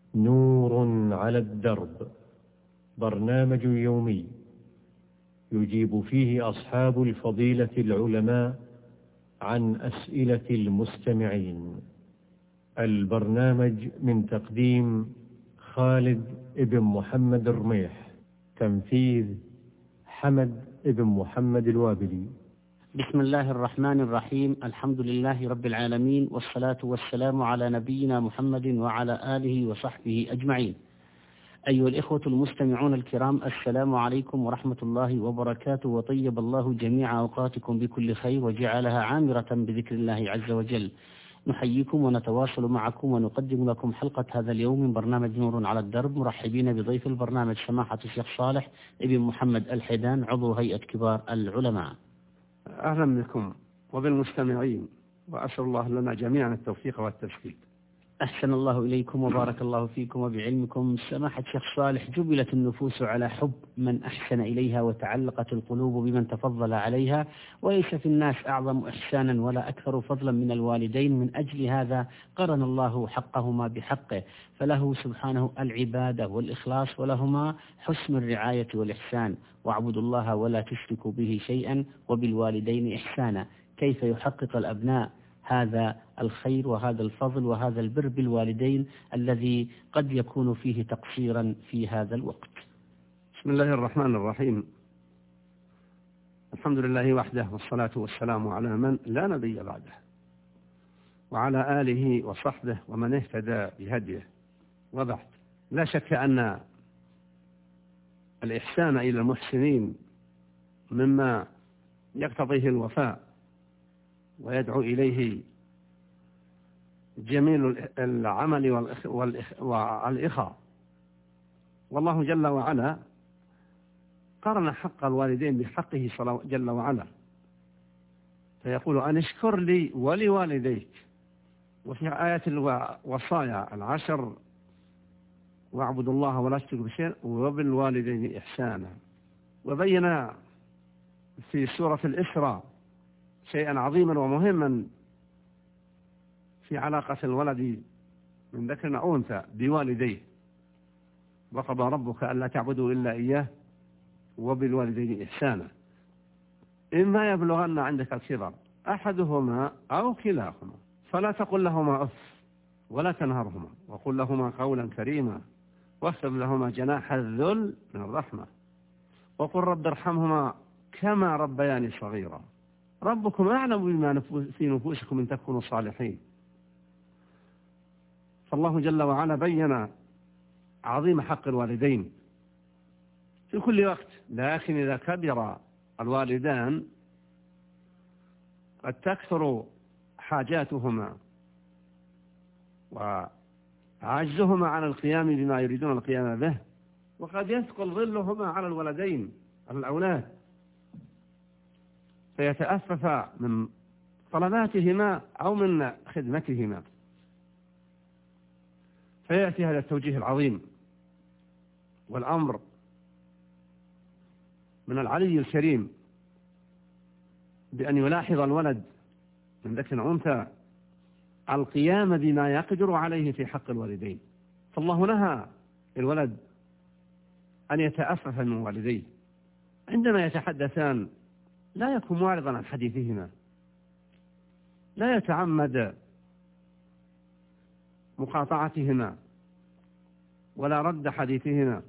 نور على الدرب، برنامج يومي يجيب فيه أصحاب الفضيلة العلماء عن أسئلة المستمعين. البرنامج من تقديم خالد بن محمد الرميح، تنفيذ حمد بن محمد الوابلي. بسم الله الرحمن الرحيم. الحمد لله رب العالمين، والصلاة والسلام على نبينا محمد وعلى آله وصحبه أجمعين. أيها الإخوة المستمعون الكرام، السلام عليكم ورحمة الله وبركاته، وطيب الله جميع أوقاتكم بكل خير وجعلها عامرة بذكر الله عز وجل. نحييكم ونتواصل معكم ونقدم لكم حلقة هذا اليوم من برنامج نور على الدرب، مرحبين بضيف البرنامج سماحة الشيخ صالح ابن محمد الحيدان، عضو هيئة كبار العلماء. أهلا بكم وبالمستمعين، وأسأل الله لنا جميعا التوفيق والتسديد. أحسن الله إليكم وبارك الله فيكم وبعلمكم. سماحة الشيخ صالح، جبلت النفوس على حب من أحسن إليها، وتعلقت القلوب بمن تفضل عليها، وليس في الناس أعظم إحسانا ولا أكثر فضلا من الوالدين. من أجل هذا قرن الله حقهما بحقه، فله سبحانه العبادة والإخلاص، ولهما حسن الرعاية والإحسان. واعبدوا الله ولا تشركوا به شيئا وبالوالدين إحسانا. كيف يحقق الأبناء هذا الخير وهذا الفضل وهذا البر بالوالدين الذي قد يكون فيه تقصيرا في هذا الوقت؟ بسم الله الرحمن الرحيم. الحمد لله وحده، والصلاة والسلام على من لا نبي بعده، وعلى آله وصحبه ومن اهتدى بهديه، وبعد. لا شك أن الإحسان إلى المحسنين مما يقتضيه الوفاء ويدعو إليه جميل العمل والإخاء. والله جل وعلا قرن حق الوالدين بحقه جل وعلا، فيقول أن اشكر لي ولوالديك. وفي آية الوصايا العشر: واعبدوا الله ولا تشركوا به شيئا وبالوالدين إحسانا. وبين في سورة الإسراء شيئا عظيما ومهما في علاقة الولد من ذكر أو أنثى بوالديه: وقضى ربك ألا تعبدوا إلا إياه وبالوالدين إحسانا، إما يبلغن عندك الكبر أحدهما أو كلاهما فلا تقل لهما أف ولا تنهرهما، وقل لهما قولا كريما، واخفض لهما جناح الذل من الرحمة، وقل رب ارحمهما كما ربياني صغيرا، ربكم أعلم بما في نفوسكم إن تكونوا صالحين. فالله جل وعلا بين عظيم حق الوالدين في كل وقت، لكن إذا كبر الوالدان قد تكثر حاجاتهما وعجزهما عن القيام بما يريدون القيام به، وقد يثقل ظلهما على الولدين، على الأولاد، فيتأفف من طلباتهما أو من خدمتهما. فيأتي هذا التوجيه العظيم والأمر من العلي الكريم بأن يلاحظ الولد من ذكر أو أنثى القيام بما يقدر عليه في حق الوالدين. فالله نهى الولد أن يتأفف من والديه عندما يتحدثان، لا يكون معرضا عن حديثهما، لا يتعمد مقاطعتهما ولا رد حديثهما،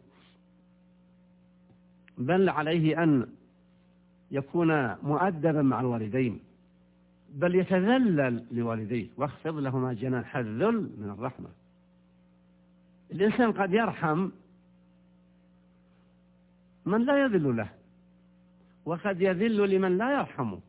بل عليه أن يكون مؤدبا مع الوالدين، بل يتذلل لوالديه، واخفض لهما جناح الذل من الرحمة. الإنسان قد يرحم من لا يذل له، وقد يذل لمن لا يرحمه،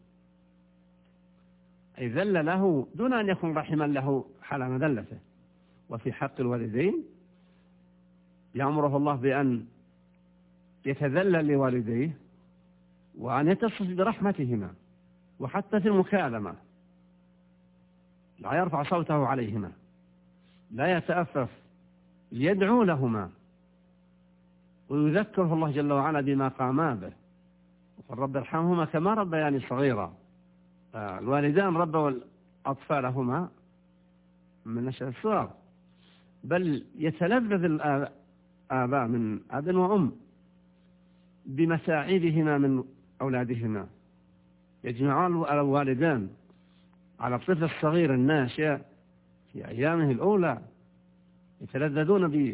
أي ذل له دون أن يكون رحما له حال مذلته. وفي حق الوالدين يأمره الله بأن يتذلل لوالديه وأن يتصف برحمتهما، وحتى في المكالمة لا يرفع صوته عليهما، لا يتأفف، يدعو لهما ويذكره الله جل وعلا بما قاما به، وقل رب ارحمهما كما ربياني صغيرا. الوالدان ربوا أطفالهما من نشأة الصغر، بل يتلذذ الآباء من أب وأم بمساعدهما من أولادهما. يجمعان الوالدان على الطفل الصغير الناشئ في أيامه الأولى، يتلذذون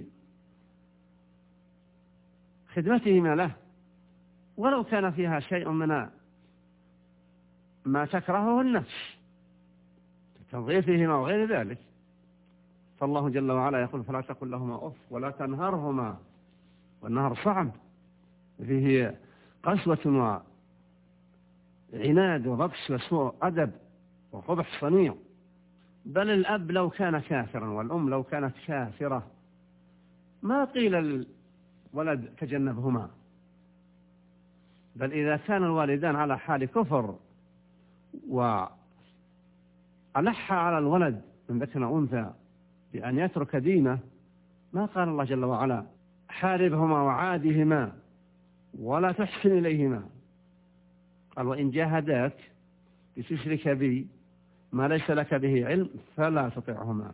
بخدمتهما له، ولو كان فيها شيء من ما تكرهه النفس تنظيفهما وغير ذلك. فالله جل وعلا يقول: فلا تقل لهما أف ولا تنهرهما. والنهر صعب، فيه قسوة وعناد وبطش وسوء أدب وقبح صنيع. بل الأب لو كان كافرا والأم لو كانت كافرة ما قيل الولد تجنبهما، بل إذا كان الوالدان على حال كفر وألح على الولد من ذكر أنثى بأن يترك دينه، ما قال الله جل وعلا: حاربهما وعادهما ولا تحسن إليهما. قال: وإن جاهداك لتشرك بي ما ليس لك به علم فلا تطعهما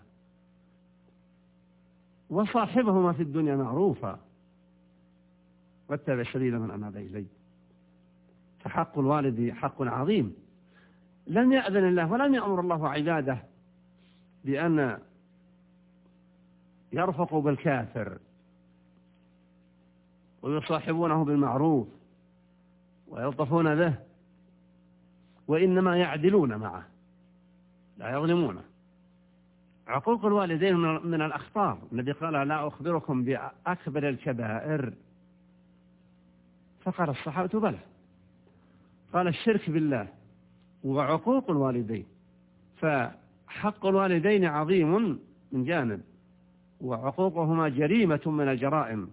وصاحبهما في الدنيا معروفا واتبع سبيل من أناب إلي. فحق الوالد حق عظيم، لم يأذن الله ولم يأمر الله عباده بأن يرفقوا بالكافر ويصاحبونه بالمعروف ويلطفون به، وإنما يعدلون معه لا يظلمونه. عقوق الوالدين من الأخطار. النبي قال: لا أخبركم بأكبر الكبائر؟ فقال الصحابة: بلى. قال: الشرك بالله وعقوق الوالدين. فحق الوالدين عظيم من جانب، وعقوقهما جريمة من الجرائم.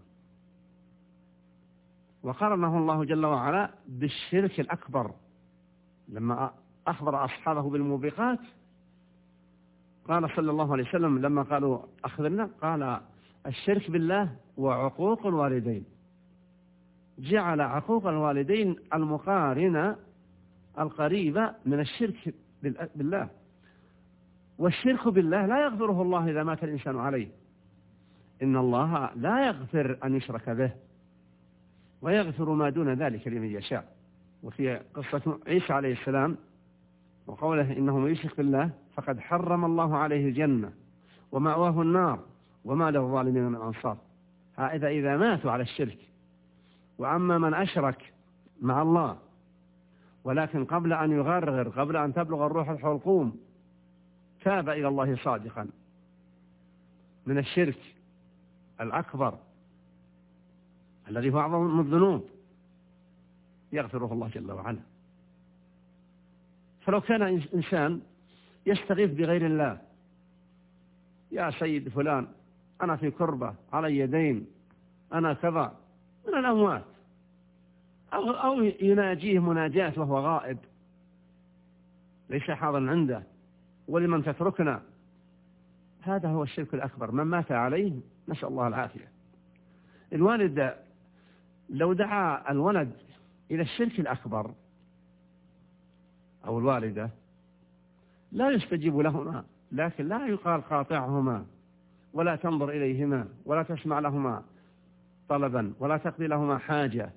وقرنه الله جل وعلا بالشرك الأكبر لما أخبر أصحابه بالموبقات. قال صلى الله عليه وسلم لما قالوا: أخبرنا، قال: الشرك بالله وعقوق الوالدين. جعل عقوق الوالدين المقارنة القريبة من الشرك بالله. والشرك بالله لا يغفره الله إذا مات الإنسان عليه. إن الله لا يغفر أن يشرك به ويغفر ما دون ذلك لمن يشاء. وفي قصة عيسى عليه السلام وقوله: إنه من يشرك بالله فقد حرم الله عليه الجنة ومأواه النار وما للظالمين من أنصار. إذا ماتوا على الشرك. وأما من أشرك مع الله ولكن قبل أن يغرغر، قبل أن تبلغ الروح الحلقوم، تاب إلى الله صادقا من الشرك الأكبر الذي هو أعظم الذنوب، يغفره الله جل وعلا. فلو كان إنسان يستغيث بغير الله: يا سيد فلان أنا في كربة، علي دين، أنا كذا، من الأموات، أو يناجيه مناجاة وهو غائب ليس حاضرا عنده: ولمن تتركنا. هذا هو الشرك الأكبر. من مات عليه نسأل الله العافية. الوالد لو دعا الولد إلى الشرك الأكبر أو الوالدة لا يستجيب لهما، لكن لا يقال قاطعهما ولا تنظر إليهما ولا تسمع لهما طلبا ولا تقضي لهما حاجة.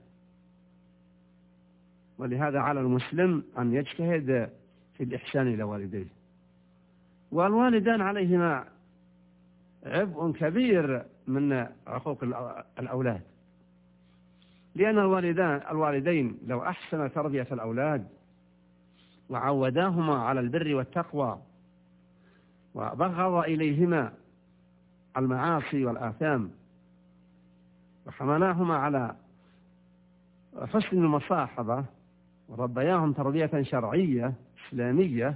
ولهذا على المسلم أن يجتهد في الإحسان إلى والديه. والوالدان عليهما عبء كبير من عقوق الأولاد، لأن الوالدين لو أحسن تربية الأولاد وعوداهما على البر والتقوى وبغض إليهما المعاصي والآثام وحملاهما على حسن المصاحبة وربياهم تربية شرعية إسلامية،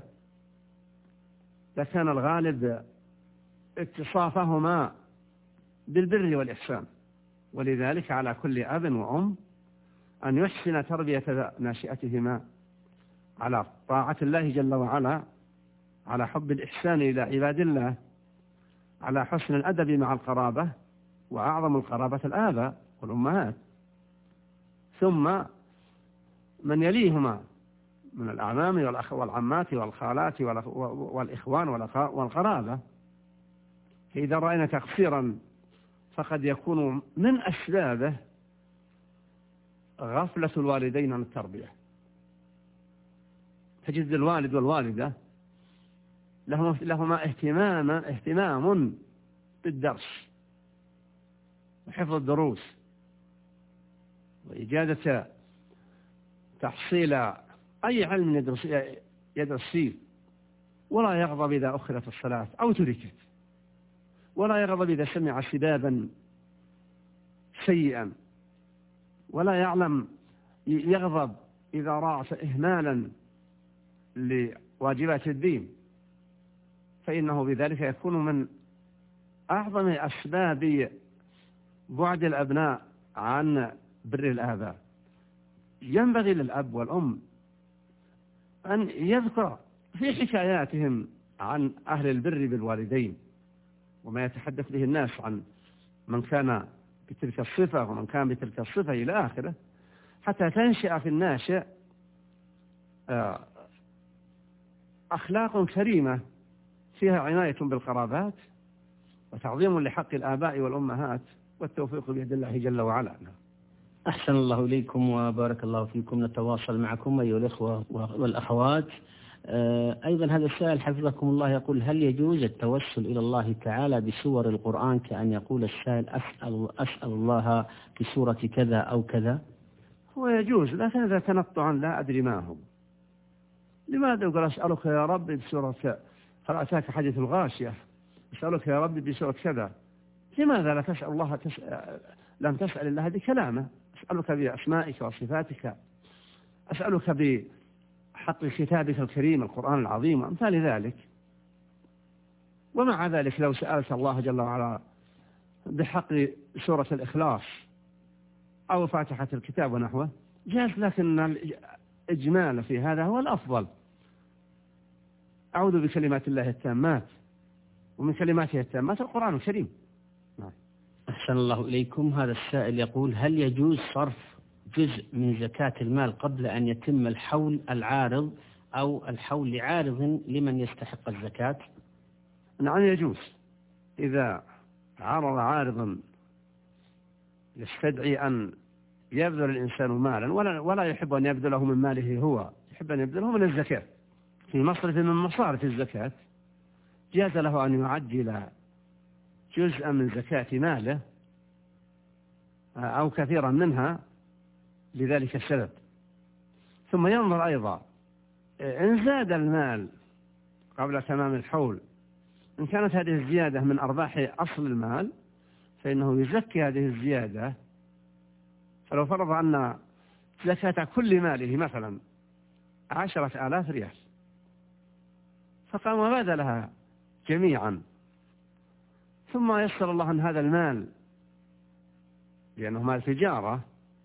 لكان الغالب اتصافهما بالبر والإحسان. ولذلك على كل أب وأم أن يحسن تربية ناشئتهما على طاعة الله جل وعلا، على حب الإحسان إلى عباد الله، على حسن الأدب مع القرابة، وأعظم القرابة الآباء والأمهات، ثم من يليهما من الأعمام والعمات والخالات والإخوان والقرابة. فإذا رأينا تقصيرا فقد يكون من أسبابه غفلة الوالدين عن التربية. تجد الوالد والوالدة لهما اهتمام بالدرس وحفظ الدروس وإجادة تحصيل أي علم يدرس فيه، ولا يغضب إذا أخرت الصلاة أو تركت، ولا يغضب إذا سمع سبابا سيئا، ولا يغضب إذا رأى إهمالا لواجبات الدين، فإنه بذلك يكون من أعظم أسباب بعد الأبناء عن بر الآباء. ينبغي للأب والأم أن يذكر في حكاياتهم عن أهل البر بالوالدين وما يتحدث به الناس عن من كان بتلك الصفة ومن كان بتلك الصفة إلى آخره، حتى تنشأ في الناشئ أخلاق كريمة فيها عناية بالقرابات وتعظيم لحق الآباء والأمهات، والتوفيق بيد الله جل وعلا. أحسن الله إليكم وبارك الله فيكم. نتواصل معكم أيها الإخوة والأخوات. أيضا هذا السائل حفظكم الله يقول: هل يجوز التوسل إلى الله تعالى بسور القرآن، كأن يقول السائل أسأل الله بسورة كذا أو كذا؟ هو يجوز، لكن إذا تنطعا لا أدري ما هو. لماذا يقول أسألك يا ربي بسورة، هل أتاك حديث الغاشية، أسألك يا ربي بسورة كذا؟ لماذا لا تسأل الله لم تسأل الله بكلامه؟ أسألك بأسمائك وصفاتك، أسألك بحق كتابك الكريم القرآن العظيم وأمثال ذلك. ومع ذلك لو سألت الله جل وعلا بحق سورة الإخلاص أو فاتحة الكتاب ونحوه جاز، لكن الإجمال في هذا هو الأفضل. أعوذ بكلمات الله التامات، ومن كلماته التامات القرآن الكريم. أحسن الله إليكم. هذا السائل يقول: هل يجوز صرف جزء من زكاة المال قبل أن يتم الحول العارض أو الحول لعارض لمن يستحق الزكاة؟ نعم يجوز. إذا عرض عارضا يستدعي أن يبذل الإنسان مالا ولا يحب أن يبذله من ماله هو، يحب أن يبذله من الزكاة في مصرف من مصارف الزكاة، جاز له أن يعجل جزءا من زكاة ماله أو كثيرا منها لذلك السبب. ثم ينظر أيضا إن زاد المال قبل تمام الحول، إن كانت هذه الزيادة من أرباح أصل المال فإنه يزكي هذه الزيادة. فلو فرض أن زكاة كل ماله مثلا 10,000 ريال، فقام وبذلها جميعا، ثم يسر الله أن هذا المال لأنه مال تجارة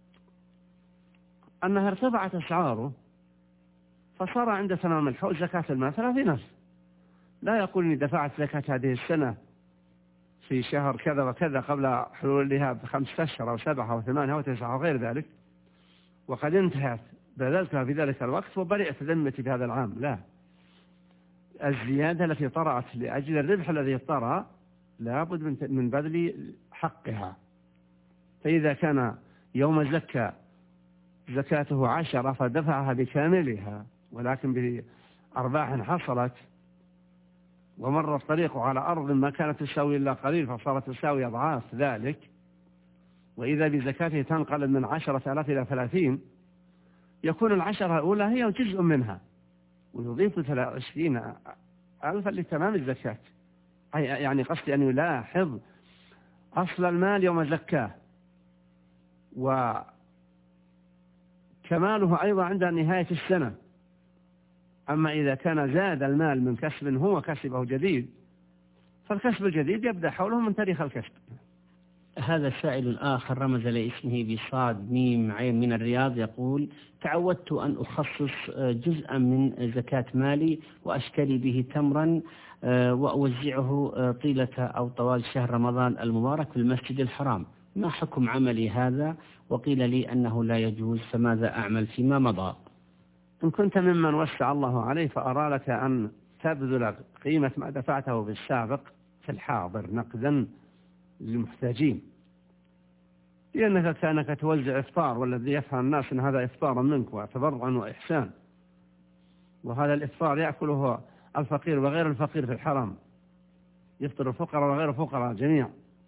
أنها ارتفعت أسعاره، فصار عند تمام الحول زكاة المال 30,000. لا يقول إني دفعت زكاة هذه السنة في شهر كذا وكذا قبل حلولها ب5 أشهر أو 7 أو 8 أو 9 وغير ذلك، وقد انتهت بذلتها في ذلك الوقت وبرئت ذمتي بهذا العام. لا، الزيادة التي طرأت لأجل الربح الذي طرأ لابد من بذل حقها. فإذا كان يوم زكى زكاته 10 فدفعها بكاملها، ولكن بأرباح حصلت ومر الطريق على أرض ما كانت تساوي إلا قليل فصارت تساوي أضعاف ذلك، وإذا بزكاته تنقلب من 10,000 إلى 30، يكون 10 الأولى هي جزء منها، ويضيف 20,000 لتمام الزكاة. يعني قصدي أن يلاحظ أصل المال يوم زكاه، وكماله أيضا عند نهاية السنة. أما إذا كان زاد المال من كسب هو كسبه جديد، فالكسب الجديد يبدأ حوله من تاريخ الكسب. هذا سائل آخر رمز لاسمه بصاد ميم عين من الرياض يقول: تعودت أن أخصص جزءا من زكاة مالي وأشتري به تمرا وأوزعه طيلة أو طوال شهر رمضان المبارك في المسجد الحرام، ما حكم عملي هذا؟ وقيل لي أنه لا يجوز، فماذا أعمل فيما مضى؟ إن كنت ممن وسع الله عليه فأرى لك أن تبذل قيمة ما دفعته في السابق في الحاضر نقدا للمحتاجين، لأنك كأنك توزع إفطار، والذي يفهم الناس أن هذا إفطار منك وتبرعا وإحسان، وهذا الإفطار يأكله الفقير وغير الفقير في الحرم، يفطر الفقراء وغير الفقراء جميعا.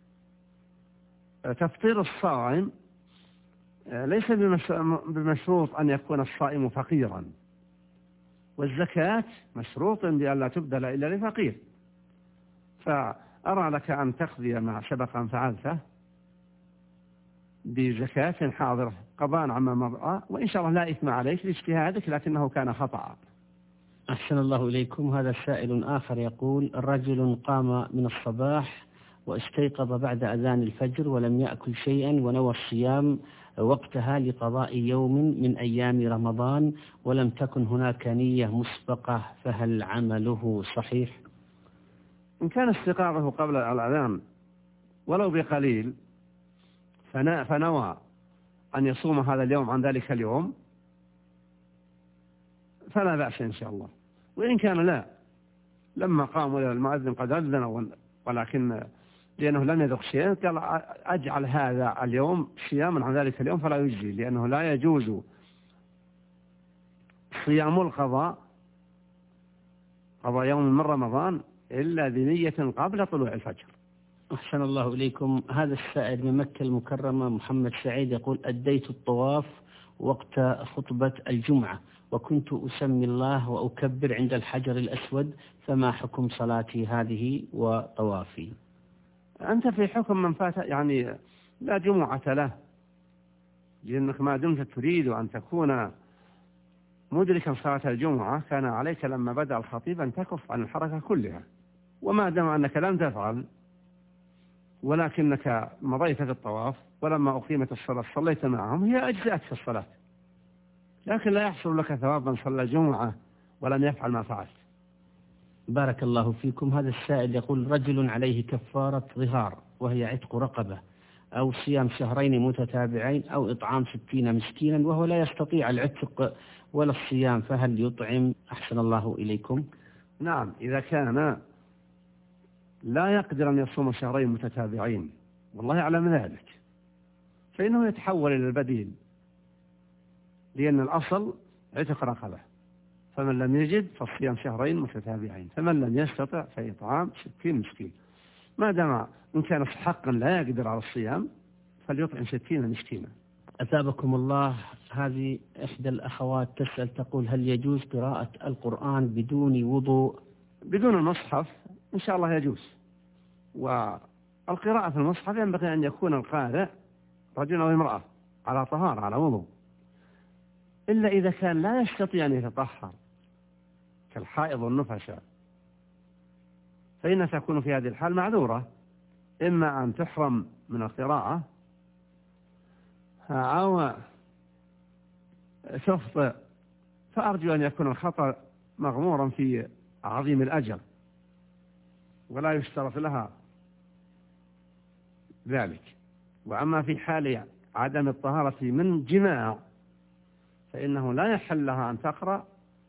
تفطير الصائم ليس بمشروط أن يكون الصائم فقيرا، والزكاة مشروط بأن لا تبذل إلا لفقير. فأرى لك أن تقضي ما سبق أن فعلته بزكاة حاضرة قضاء عما مضى، وإن شاء الله لا إثم عليك لاجتهادك، لكنه كان خطأ. أحسن الله إليكم. هذا سائل آخر يقول: رجل قام من الصباح واستيقظ بعد أذان الفجر ولم يأكل شيئا ونوى الصيام وقتها لقضاء يوم من أيام رمضان ولم تكن هناك نية مسبقة، فهل عمله صحيح؟ إن كان استيقاظه قبل الأذان ولو بقليل فنوى أن يصوم هذا اليوم عن ذلك اليوم فلا بأس إن شاء الله. وإن كان لا، لما قام المؤذن قد أذن ولكن لأنه لم يذق شيئا قال أجعل هذا اليوم صياما عن ذلك اليوم، فلا يجزي، لأنه لا يجوز صيام القضاء قضاء يوم من رمضان إلا بنية قبل طلوع الفجر. أحسن الله إليكم. هذا السائل من مكة المكرمة محمد سعيد يقول: أديت الطواف وقت خطبة الجمعة وكنت أسمي الله وأكبر عند الحجر الأسود، فما حكم صلاتي هذه وطوافي؟ أنت في حكم من فات، يعني لا جمعة له، لأنك ما دمت تريد أن تكون مدركا صلاة الجمعة كان عليك لما بدأ الخطيب أن تكف عن الحركة كلها، وما دام أنك لم تفعل ولكنك مضيت في الطواف ولما أقيمت الصلاة صليت معهم، هي أجزأت في الصلاة، لكن لا يحصل لك ثواب من صلى الجمعة ولم يفعل ما فعلت. بارك الله فيكم. هذا السائل يقول: رجل عليه كفارة ظهار وهي عتق رقبة أو صيام شهرين متتابعين أو إطعام 60 مسكينا وهو لا يستطيع العتق ولا الصيام، فهل يطعم؟ أحسن الله إليكم. نعم، إذا كان لا يقدر أن يصوم شهرين متتابعين والله أعلم ذلك فإنه يتحول إلى البديل، لأن الأصل عتق رقبة، فمن لم يجد فالصيام شهرين متتابعين، فمن لم يستطع فإطعام 60 مسكين. ما دام إن كان حقا لا يقدر على الصيام فليطعم 60 مسكينا. أثابكم الله. هذه إحدى الأخوات تسأل تقول: هل يجوز قراءة القرآن بدون وضوء؟ بدون المصحف إن شاء الله يجوز، والقراءة في المصحف ينبغي أن يكون القارئ رجل أو امرأة على طهارة على وضوء، إلا إذا كان لا يستطيع أن يتطهر كالحائض والنفساء فإنها تكون في هذه الحال معذورة، إما أن تحرم من القراءة أو تخطئ، فأرجو أن يكون الخطأ مغمورا في عظيم الأجر ولا يشترط لها ذلك. وأما في حال عدم الطهارة من جماع فإنه لا يحل لها أن تقرأ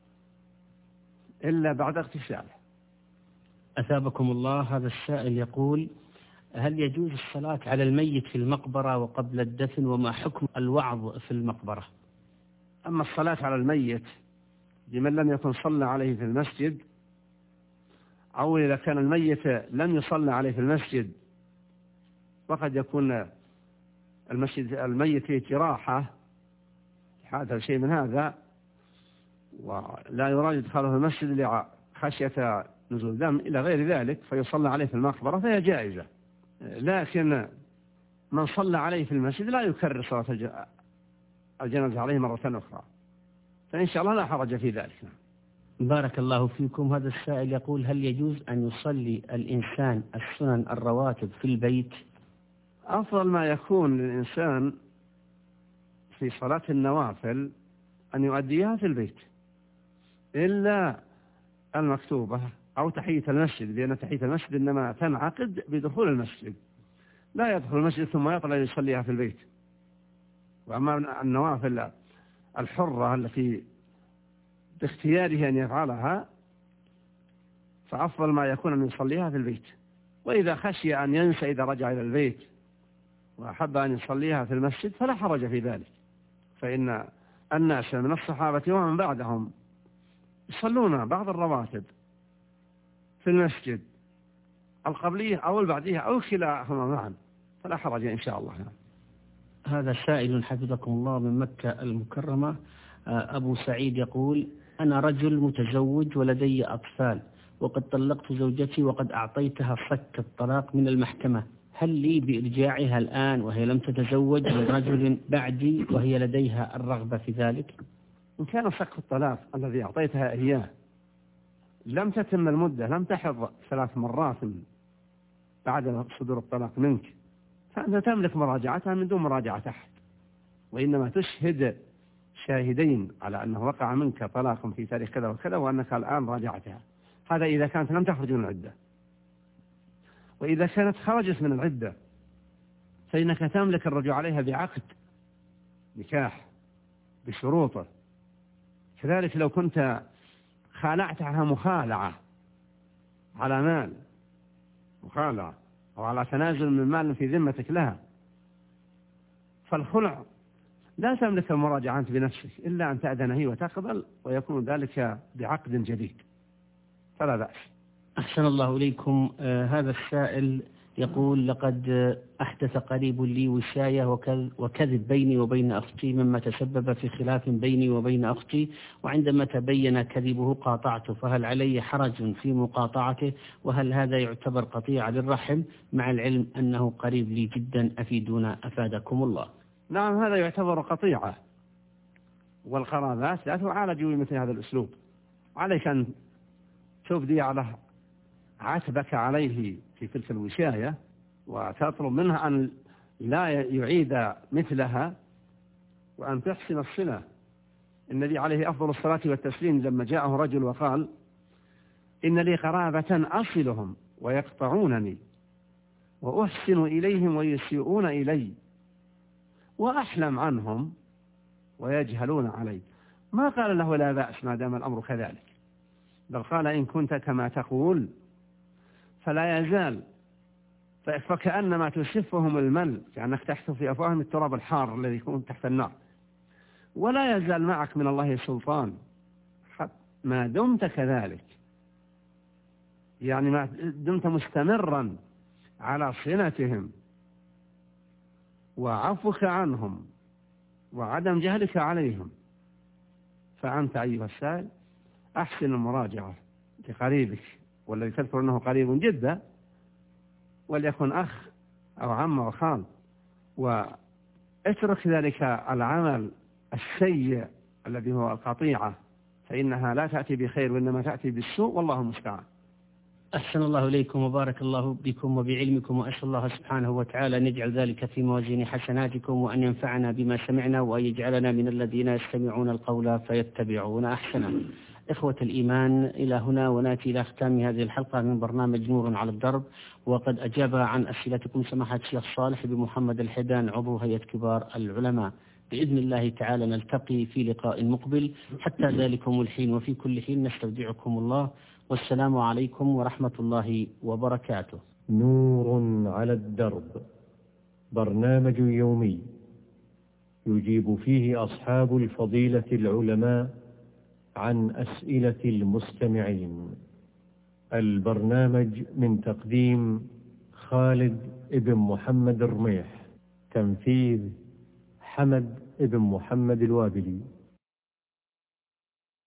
إلا بعد اغتساله. أثابكم الله. هذا السائل يقول: هل يجوز الصلاة على الميت في المقبرة وقبل الدفن، وما حكم الوعظ في المقبرة؟ أما الصلاة على الميت لمن لم يكن صلى عليه في المسجد، أو إذا كان الميت لم يصلى عليه في المسجد وقد يكون الميت فيه جراحة هذا شيء من هذا ولا يراد إدخاله في المسجد لخشية نزول دم إلى غير ذلك فيصلى عليه في المقبرة فهي جائزة، لكن من صلى عليه في المسجد لا يكرر صلاة الجنازة عليه مرة أخرى، فإن شاء الله لا حرج في ذلك. بارك الله فيكم. هذا السائل يقول: هل يجوز أن يصلي الإنسان السنن الرواتب في البيت؟ أفضل ما يكون للإنسان في صلاة النوافل أن يؤديها في البيت إلا المكتوبة أو تحية المسجد، لأن تحية المسجد إنما تنعقد بدخول المسجد، لا يدخل المسجد ثم يطلع يصليها في البيت. وأما النوافل الحرة التي باختياره أن يفعلها فأفضل ما يكون أن يصليها في البيت وإذا خشي أن ينسى إذا رجع إلى البيت وأحب أن يصليها في المسجد فلا حرج في ذلك، فإن الناس من الصحابة ومن بعدهم يصلون بعض الرواتب في المسجد القبلية أو البعدية أو كلاهما معا، فلا حرج إن شاء الله. هذا سائل حفظكم الله من مكة المكرمة، أبو سعيد يقول: أنا رجل متزوج ولدي أطفال، وقد طلقت زوجتي وقد أعطيتها صك الطلاق من المحكمة، هل لي بإرجاعها الآن وهي لم تتزوج من رجل بعدي وهي لديها الرغبة في ذلك؟ إن كان صك الطلاق الذي أعطيتها إياه لم تتم المدة، لم تحض 3 مرات بعد صدور الطلاق منك، فأنت تملك مراجعتها من دون مراجعة أحد، وإنما تشهد شاهدين على أنه وقع منك طلاق في تاريخ كذا وكذا وأنك الآن راجعتها. هذا إذا كانت لم تخرج من العدة. وإذا كانت خرجت من العدة فإنك تملك الرجوع عليها بعقد نكاح بشروطه. كذلك لو كنت خالعتها مخالعة على مال، مخالعة أو على تنازل من مال في ذمتك لها، فالخلع لا تملك المراجعة أنت بنفسك إلا أن تأذن هي وتقبل، ويكون ذلك بعقد جديد، فلا بأس. أحسن الله إليكم. هذا السائل يقول: لقد أحدث قريب لي وشاية وكذب بيني وبين أختي، مما تسبب في خلاف بيني وبين أختي، وعندما تبين كذبه قاطعته، فهل علي حرج في مقاطعته؟ وهل هذا يعتبر قطيعة للرحم مع العلم أنه قريب لي جدا؟ أفيدونا أفادكم الله. نعم، هذا يعتبر قطيعة، والقرابات لا تعالج بمثل هذا الأسلوب. عليك أن تبدي على عتبك عليه في تلك الوشاية وتطلب منها أن لا يعيد مثلها، وأن تحسن الصلة. النبي عليه أفضل الصلاة والتسليم لما جاءه رجل وقال: إن لي قرابة أصلهم ويقطعونني، وأحسن إليهم ويسيئون إلي، وأحلم عنهم ويجهلون علي، ما قال له لا بأس ما دام الأمر كذلك، بل قال: إن كنت كما تقول فلا يزال، فكأنما تسفهم المل، كأنك تحت في أفواههم التراب الحار الذي يكون تحت النار، ولا يزال معك من الله سلطان ما دمت كذلك، يعني ما دمت مستمرا على صلتهم وعفوك عنهم وعدم جهلك عليهم. فأنت أيها السائل أحسن المراجعة لقريبك، والذي تذكر أنه قريب جدا، وليكن أخ أو عم أو خال، واترك ذلك العمل السيء الذي هو القطيعة، فإنها لا تأتي بخير وإنما تأتي بالسوء، والله المستعان. أحسن الله إليكم وبارك الله بكم وبعلمكم، وأسأل الله سبحانه وتعالى أن يجعل ذلك في موازين حسناتكم، وأن ينفعنا بما سمعنا، وأن يجعلنا من الذين يستمعون القول فيتبعون أحسنه. إخوة الإيمان، إلى هنا ونأتي إلى ختام هذه الحلقة من برنامج نور على الدرب، وقد أجاب عن أسئلتكم سماحة الشيخ صالح بن محمد الحيدان عضو هيئة كبار العلماء. بإذن الله تعالى نلتقي في لقاء مقبل، حتى ذلكم الحين وفي كل حين نستودعكم الله، والسلام عليكم ورحمة الله وبركاته. نور على الدرب، برنامج يومي يجيب فيه أصحاب الفضيلة العلماء عن أسئلة المستمعين. البرنامج من تقديم خالد ابن محمد الرميح، تنفيذ حمد ابن محمد الوابلي.